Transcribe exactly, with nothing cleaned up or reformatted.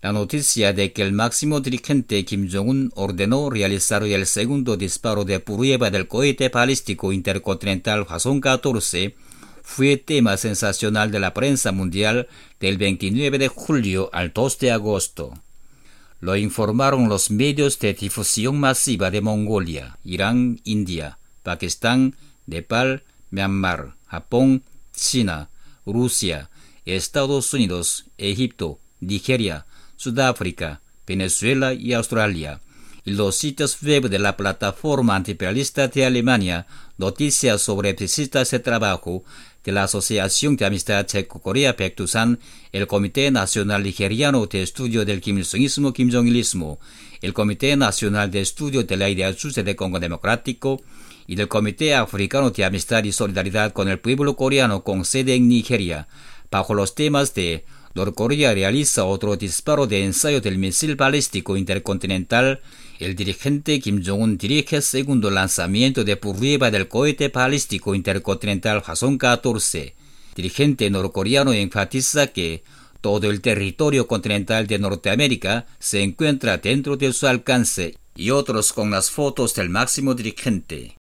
La noticia de que el máximo dirigente Kim Jong-un ordenó realizar el segundo disparo de prueba del cohete balístico intercontinental Hwasong catorce fue tema sensacional de la prensa mundial del veintinueve de julio al dos de agosto. Lo informaron los medios de difusión masiva de Mongolia, Irán, India, Pakistán, Nepal, Myanmar, Japón, China, Rusia, Estados Unidos, Egipto, Nigeria, Sudáfrica, Venezuela y Australia, y los sitios web de la plataforma antiimperialista de Alemania, noticias sobre visitas de trabajo de la Asociación de Amistad Checo-Corea Baekdusan, el Comité Nacional Nigeriano de Estudio del Kim Il-sungismo Kim Jong-ilismo, el Comité Nacional de Estudio de la Idea Chuse de Congo Democrático y del Comité Africano de Amistad y Solidaridad con el Pueblo Coreano con sede en Nigeria, bajo los temas de Norcorea realiza otro disparo de ensayo del misil balístico intercontinental. El dirigente Kim Jong-un dirige el segundo lanzamiento de prueba del cohete balístico intercontinental Hwasong catorce. Dirigente norcoreano enfatiza que todo el territorio continental de Norteamérica se encuentra dentro de su alcance y otros con las fotos del máximo dirigente.